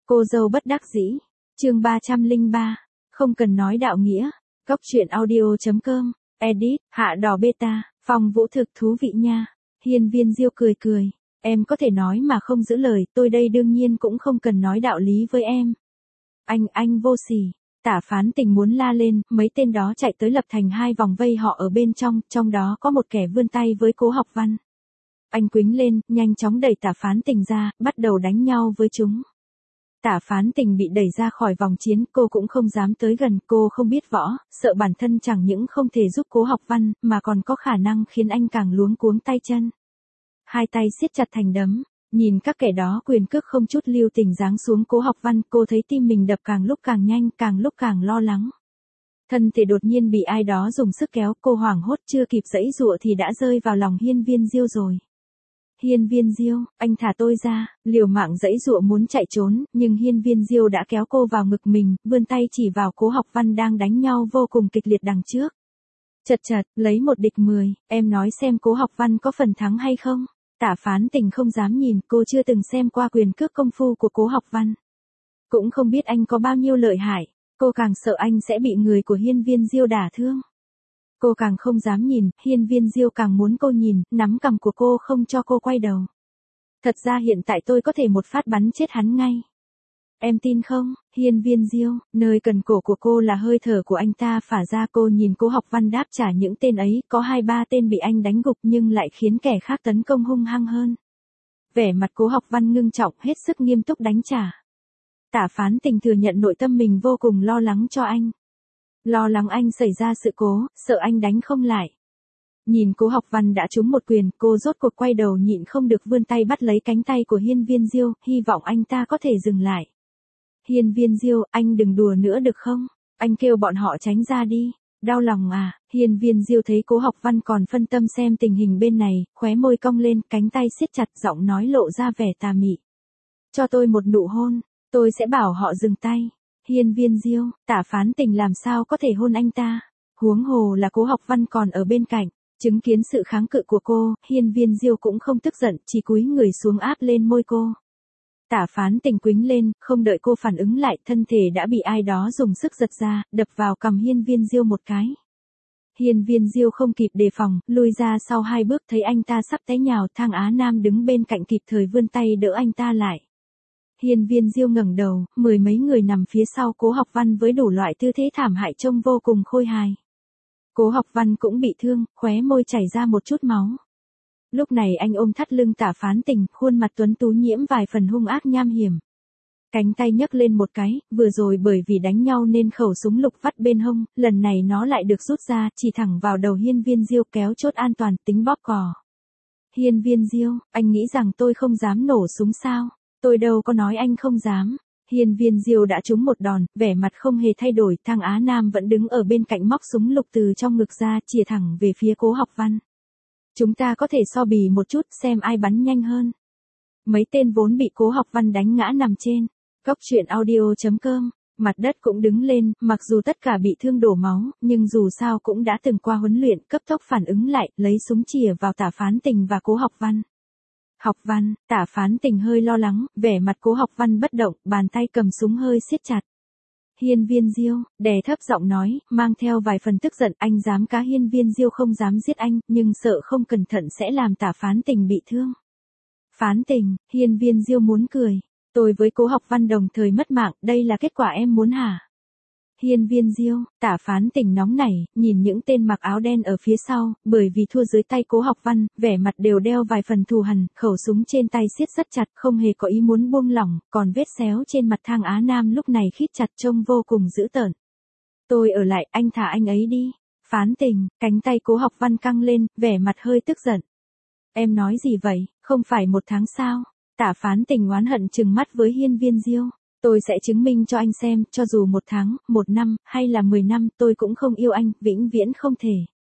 Cô dâu bất đắc dĩ. Chương 303. Không cần nói đạo nghĩa. Cốc truyện audio.com. Edit. Hạ đỏ beta. Phong Vũ thực thú vị nha. Hiên Viên Diêu cười cười. Em có thể nói mà không giữ lời, tôi đây đương nhiên cũng không cần nói đạo lý với em. Anh vô sỉ. Tả Phán Tình muốn la lên, mấy tên đó chạy tới lập thành hai vòng vây họ ở bên trong đó có một kẻ vươn tay với Cố Học Văn. Anh quýnh lên, nhanh chóng đẩy Tả Phán Tình ra, bắt đầu đánh nhau với chúng. Tả Phán Tình bị đẩy ra khỏi vòng chiến, cô cũng không dám tới gần, cô không biết võ, sợ bản thân chẳng những không thể giúp Cố Học Văn, mà còn có khả năng khiến anh càng luống cuống tay chân. Hai tay siết chặt thành đấm, nhìn các kẻ đó quyền cước không chút lưu tình giáng xuống Cố Học Văn, cô thấy tim mình đập càng lúc càng nhanh, càng lúc càng lo lắng. Thân thể đột nhiên bị ai đó dùng sức kéo, cô hoảng hốt chưa kịp giãy giụa thì đã rơi vào lòng Hiên Viên Diêu rồi. Hiên Viên Diêu, anh thả tôi ra, liều mạng giãy giụa muốn chạy trốn, nhưng Hiên Viên Diêu đã kéo cô vào ngực mình, vươn tay chỉ vào Cố Học Văn đang đánh nhau vô cùng kịch liệt đằng trước. Chật, lấy 1 địch 10, em nói xem Cố Học Văn có phần thắng hay không? Tả Phán Tình không dám nhìn, cô chưa từng xem qua quyền cước công phu của Cố Học Văn. Cũng không biết anh có bao nhiêu lợi hại, cô càng sợ anh sẽ bị người của Hiên Viên Diêu đả thương. Cô càng không dám nhìn, Hiên Viên Diêu càng muốn cô nhìn, nắm cằm của cô không cho cô quay đầu. Thật ra hiện tại tôi có thể một phát bắn chết hắn ngay. Em tin không, Hiên Viên Diêu, nơi cần cổ của cô là hơi thở của anh ta phả ra. Cô nhìn Cố Học Văn đáp trả những tên ấy, có 2-3 tên bị anh đánh gục nhưng lại khiến kẻ khác tấn công hung hăng hơn. Vẻ mặt Cố Học Văn ngưng trọng, hết sức nghiêm túc đánh trả. Tả Phán Tình thừa nhận nội tâm mình vô cùng lo lắng cho anh. Lo lắng anh xảy ra sự cố, sợ anh đánh không lại. Nhìn Cố Học Văn đã trúng một quyền, cô rốt cuộc quay đầu nhịn không được vươn tay bắt lấy cánh tay của Hiên Viên Diêu, hy vọng anh ta có thể dừng lại. Hiên Viên Diêu, anh đừng đùa nữa được không? Anh kêu bọn họ tránh ra đi. Đau lòng à? Hiên Viên Diêu thấy Cố Học Văn còn phân tâm xem tình hình bên này, khóe môi cong lên, cánh tay siết chặt, giọng nói lộ ra vẻ tà mị. Cho tôi một nụ hôn, tôi sẽ bảo họ dừng tay. Hiên Viên Diêu, Tả Phán Tình làm sao có thể hôn anh ta? Huống hồ là Cố Học Văn còn ở bên cạnh. Chứng kiến sự kháng cự của cô, Hiên Viên Diêu cũng không tức giận, chỉ cúi người xuống áp lên môi cô. Tả Phán Tình quýnh lên, không đợi cô phản ứng lại, thân thể đã bị ai đó dùng sức giật ra, đập vào cằm Hiên Viên Diêu một cái. Hiên Viên Diêu không kịp đề phòng, lùi ra sau 2 bước, thấy anh ta sắp té nhào, Thang Á Nam đứng bên cạnh kịp thời vươn tay đỡ anh ta lại. Hiên Viên Diêu ngẩng đầu, 10 mấy người nằm phía sau Cố Học Văn với đủ loại tư thế thảm hại trông vô cùng khôi hài. Cố Học Văn cũng bị thương, khóe môi chảy ra một chút máu. Lúc này anh ôm thắt lưng Tả Phán Tình, khuôn mặt tuấn tú nhiễm vài phần hung ác nham hiểm. Cánh tay nhấc lên một cái, vừa rồi bởi vì đánh nhau nên khẩu súng lục vắt bên hông, lần này nó lại được rút ra, chỉ thẳng vào đầu Hiên Viên Diêu, kéo chốt an toàn, tính bóp cò. Hiên Viên Diêu, anh nghĩ rằng tôi không dám nổ súng sao? Tôi đâu có nói anh không dám. Hiên Viên Diêu đã trúng một đòn, vẻ mặt không hề thay đổi, Thang Á Nam vẫn đứng ở bên cạnh móc súng lục từ trong ngực ra, chĩa thẳng về phía Cố Học Văn. Chúng ta có thể so bì một chút, xem ai bắn nhanh hơn. Mấy tên vốn bị Cố Học Văn đánh ngã nằm trên. Cốc truyện audio.com. Mặt đất cũng đứng lên, mặc dù tất cả bị thương đổ máu, nhưng dù sao cũng đã từng qua huấn luyện, cấp tốc phản ứng lại, lấy súng chĩa vào Tả Phán Tình và Cố Học Văn. Học Văn, Tả Phán Tình hơi lo lắng, vẻ mặt Cố Học Văn bất động, bàn tay cầm súng hơi siết chặt. Hiên Viên Diêu, đè thấp giọng nói, mang theo vài phần tức giận, anh dám cá Hiên Viên Diêu không dám giết anh, nhưng sợ không cẩn thận sẽ làm Tả Phán Tình bị thương. Phán Tình, Hiên Viên Diêu muốn cười. Tôi với Cố Học Văn đồng thời mất mạng, đây là kết quả em muốn hả? Hiên Viên Diêu, Tả Phán Tình nóng nảy, nhìn những tên mặc áo đen ở phía sau, bởi vì thua dưới tay Cố Học Văn, vẻ mặt đều đeo vài phần thù hằn, khẩu súng trên tay siết rất chặt, không hề có ý muốn buông lỏng, còn vết xéo trên mặt Thang Á Nam lúc này khít chặt trông vô cùng dữ tợn. Tôi ở lại, anh thả anh ấy đi. Phán Tình, cánh tay Cố Học Văn căng lên, vẻ mặt hơi tức giận. Em nói gì vậy, không phải 1 tháng sao? Tả Phán Tình oán hận trừng mắt với Hiên Viên Diêu. Tôi sẽ chứng minh cho anh xem, cho dù 1 tháng, 1 năm, hay là 10 năm, tôi cũng không yêu anh, vĩnh viễn không thể.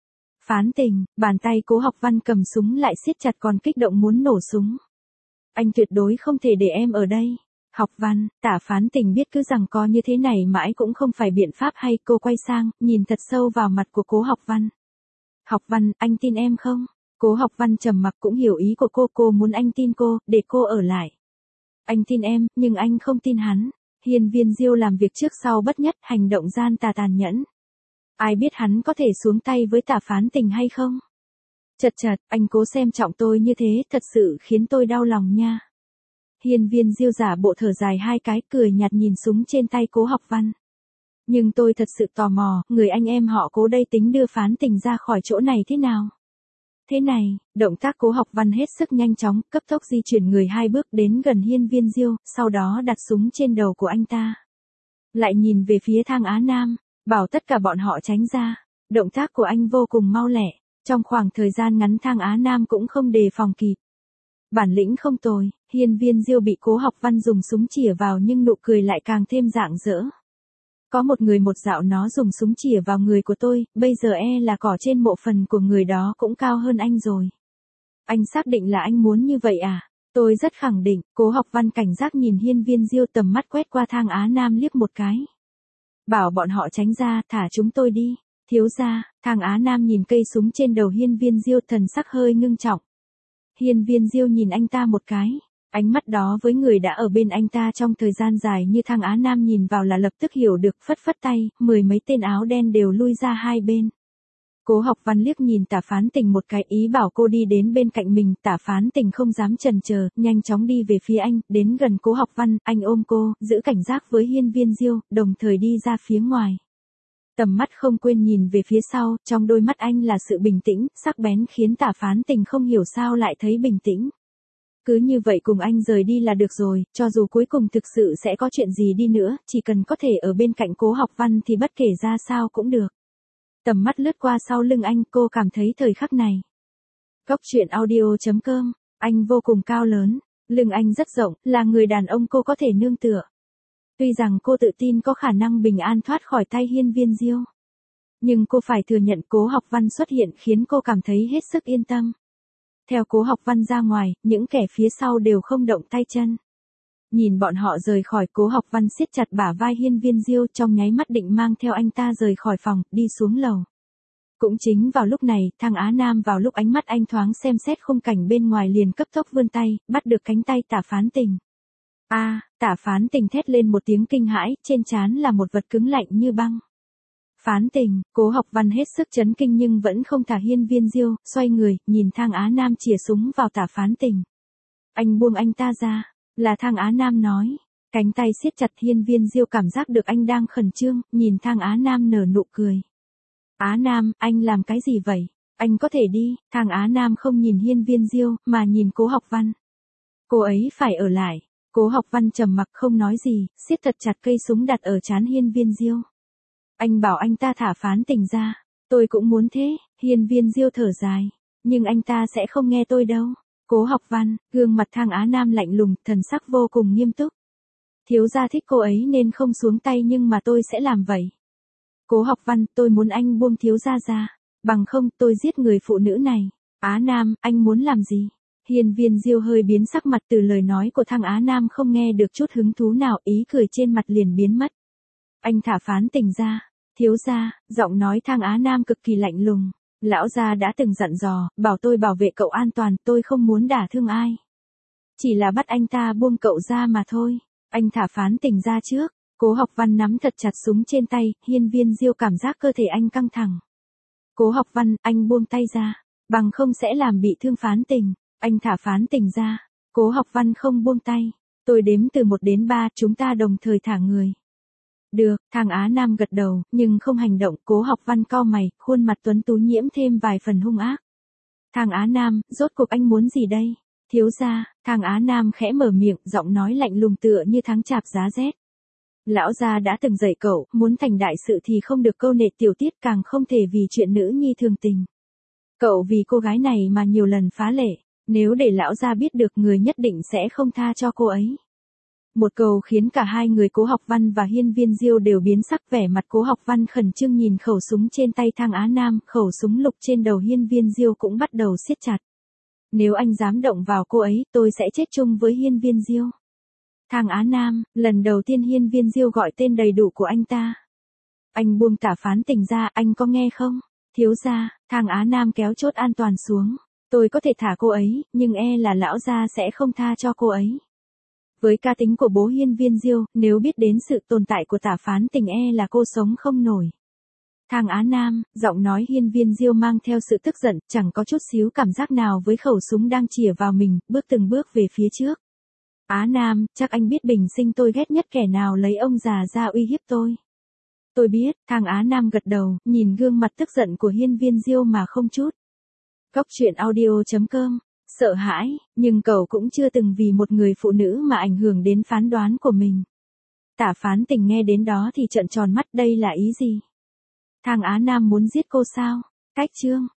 Phán Tình, bàn tay Cố Học Văn cầm súng lại siết chặt, còn kích động muốn nổ súng. Anh tuyệt đối không thể để em ở đây. Học Văn, Tả Phán Tình biết cứ rằng có như thế này mãi cũng không phải biện pháp hay, cô quay sang, nhìn thật sâu vào mặt của Cố Học Văn. Học Văn, anh tin em không? Cố Học Văn trầm mặc, cũng hiểu ý của cô muốn anh tin cô, để cô ở lại. Anh tin em, nhưng anh không tin hắn. Hiên Viên Diêu làm việc trước sau bất nhất, hành động gian tà tàn nhẫn. Ai biết hắn có thể xuống tay với Tả Phán Tình hay không? Chật chật, anh cố xem trọng tôi như thế, thật sự khiến tôi đau lòng nha. Hiên Viên Diêu giả bộ thở dài hai cái, cười nhạt nhìn súng trên tay Cố Học Văn. Nhưng tôi thật sự tò mò, người anh em họ Cố đây tính đưa Phán Tình ra khỏi chỗ này thế nào? Thế này, động tác Cố Học Văn hết sức nhanh chóng, cấp tốc di chuyển người hai bước đến gần Hiên Viên Diêu, sau đó đặt súng trên đầu của anh ta. Lại nhìn về phía Thang Á Nam, bảo tất cả bọn họ tránh ra. Động tác của anh vô cùng mau lẹ, trong khoảng thời gian ngắn Thang Á Nam cũng không đề phòng kịp. Bản lĩnh không tồi, Hiên Viên Diêu bị Cố Học Văn dùng súng chĩa vào nhưng nụ cười lại càng thêm rạng rỡ. Có một người một dạo nó dùng súng chĩa vào người của tôi, bây giờ là cỏ trên mộ phần của người đó cũng cao hơn anh rồi. Anh xác định là anh muốn như vậy à? Tôi rất khẳng định. Cố Học Văn cảnh giác nhìn Hiên Viên Diêu, tầm mắt quét qua Thang Á Nam liếc một cái. Bảo bọn họ tránh ra, thả chúng tôi đi. Thiếu gia. Thang Á Nam nhìn cây súng trên đầu Hiên Viên Diêu, thần sắc hơi ngưng trọng. Hiên Viên Diêu nhìn anh ta một cái. Ánh mắt đó với người đã ở bên anh ta trong thời gian dài như Thang Á Nam nhìn vào là lập tức hiểu được, phất phất tay, 10 mấy tên áo đen đều lui ra hai bên. Cố Học Văn liếc nhìn Tả Phán Tình một cái, ý bảo cô đi đến bên cạnh mình. Tả Phán Tình không dám chần chờ, nhanh chóng đi về phía anh, đến gần Cố Học Văn, anh ôm cô, giữ cảnh giác với Hiên Viên Diêu, đồng thời đi ra phía ngoài. Tầm mắt không quên nhìn về phía sau, trong đôi mắt anh là sự bình tĩnh, sắc bén khiến Tả Phán Tình không hiểu sao lại thấy bình tĩnh. Cứ như vậy cùng anh rời đi là được rồi, cho dù cuối cùng thực sự sẽ có chuyện gì đi nữa, chỉ cần có thể ở bên cạnh Cố Học Văn thì bất kể ra sao cũng được. Tầm mắt lướt qua sau lưng anh, cô cảm thấy thời khắc này. Góc truyện audio.com, anh vô cùng cao lớn, lưng anh rất rộng, là người đàn ông cô có thể nương tựa. Tuy rằng cô tự tin có khả năng bình an thoát khỏi tay Hiên Viên Diêu, nhưng cô phải thừa nhận Cố Học Văn xuất hiện khiến cô cảm thấy hết sức yên tâm. Theo Cố Học Văn ra ngoài, những kẻ phía sau đều không động tay chân. Nhìn bọn họ rời khỏi, Cố Học Văn siết chặt bả vai Hiên Viên Diêu, trong nháy mắt định mang theo anh ta rời khỏi phòng, đi xuống lầu. Cũng chính vào lúc này, Thang Á Nam vào lúc ánh mắt anh thoáng xem xét khung cảnh bên ngoài liền cấp tốc vươn tay, bắt được cánh tay Tả Phán Tình. Tả Phán Tình thét lên một tiếng kinh hãi, trên trán là một vật cứng lạnh như băng. Phán Tình. Cố Học Văn hết sức chấn kinh nhưng vẫn không thả Hiên Viên Diêu, xoay người, nhìn Thang Á Nam chĩa súng vào Tả Phán Tình. Anh buông anh ta ra, là Thang Á Nam nói. Cánh tay siết chặt, Hiên Viên Diêu cảm giác được anh đang khẩn trương, nhìn Thang Á Nam nở nụ cười. Á Nam, anh làm cái gì vậy? Anh có thể đi. Thang Á Nam không nhìn Hiên Viên Diêu, mà nhìn Cố Học Văn. Cô ấy phải ở lại. Cố Học Văn trầm mặc không nói gì, siết thật chặt cây súng đặt ở trán Hiên Viên Diêu. Anh bảo anh ta thả Phán Tình ra. Tôi cũng muốn thế. Hiên Viên Diêu thở dài. Nhưng anh ta sẽ không nghe tôi đâu. Cố Học Văn, gương mặt Thang Á Nam lạnh lùng, thần sắc vô cùng nghiêm túc. Thiếu gia thích cô ấy nên không xuống tay nhưng mà tôi sẽ làm vậy. Cố Học Văn, tôi muốn anh buông thiếu gia ra. Bằng không tôi giết người phụ nữ này. Á Nam, anh muốn làm gì? Hiên Viên Diêu hơi biến sắc mặt, từ lời nói của Thang Á Nam không nghe được chút hứng thú nào, ý cười trên mặt liền biến mất. Anh thả Phán Tình ra. Thiếu gia. Giọng nói Thang Á Nam cực kỳ lạnh lùng. Lão gia đã từng dặn dò, bảo tôi bảo vệ cậu an toàn, tôi không muốn đả thương ai. Chỉ là bắt anh ta buông cậu ra mà thôi. Anh thả Phán Tình ra trước. Cố Học Văn nắm thật chặt súng trên tay, Hiên Viên Diêu cảm giác cơ thể anh căng thẳng. Cố Học Văn, anh buông tay ra, bằng không sẽ làm bị thương Phán Tình. Anh thả Phán Tình ra. Cố Học Văn không buông tay. Tôi đếm từ 1 đến 3, chúng ta đồng thời thả người. Được. Thang Á Nam gật đầu, nhưng không hành động. Cố Học Văn cau mày, khuôn mặt tuấn tú nhiễm thêm vài phần hung ác. Thang Á Nam, rốt cuộc anh muốn gì đây? Thiếu gia. Thang Á Nam khẽ mở miệng, giọng nói lạnh lùng tựa như tháng chạp giá rét. Lão gia đã từng dạy cậu, muốn thành đại sự thì không được câu nệ tiểu tiết, càng không thể vì chuyện nữ nhi thường tình. Cậu vì cô gái này mà nhiều lần phá lệ, nếu để lão gia biết được, người nhất định sẽ không tha cho cô ấy. Một câu khiến cả hai người Cố Học Văn và Hiên Viên Diêu đều biến sắc, vẻ mặt Cố Học Văn khẩn trương nhìn khẩu súng trên tay Thang Á Nam, khẩu súng lục trên đầu Hiên Viên Diêu cũng bắt đầu siết chặt. Nếu anh dám động vào cô ấy, tôi sẽ chết chung với Hiên Viên Diêu. Thang Á Nam, lần đầu tiên Hiên Viên Diêu gọi tên đầy đủ của anh ta. Anh buông Tả Phán Tình ra, anh có nghe không? Thiếu gia. Thang Á Nam kéo chốt an toàn xuống. Tôi có thể thả cô ấy, nhưng là lão gia sẽ không tha cho cô ấy. Với cá tính của bố Hiên Viên Diêu, nếu biết đến sự tồn tại của Tả Phán Tình e là cô sống không nổi. Thang Á Nam, giọng nói Hiên Viên Diêu mang theo sự tức giận, chẳng có chút xíu cảm giác nào với khẩu súng đang chĩa vào mình, bước từng bước về phía trước. Á Nam, chắc anh biết bình sinh tôi ghét nhất kẻ nào lấy ông già ra uy hiếp tôi. Tôi biết, Thang Á Nam gật đầu, nhìn gương mặt tức giận của Hiên Viên Diêu mà không chút. Cốc truyện audio.com, sợ hãi, nhưng cậu cũng chưa từng vì một người phụ nữ mà ảnh hưởng đến phán đoán của mình. Tả Phán Tình nghe đến đó thì trợn tròn mắt, đây là ý gì? Thang Á Nam muốn giết cô sao? Cách chương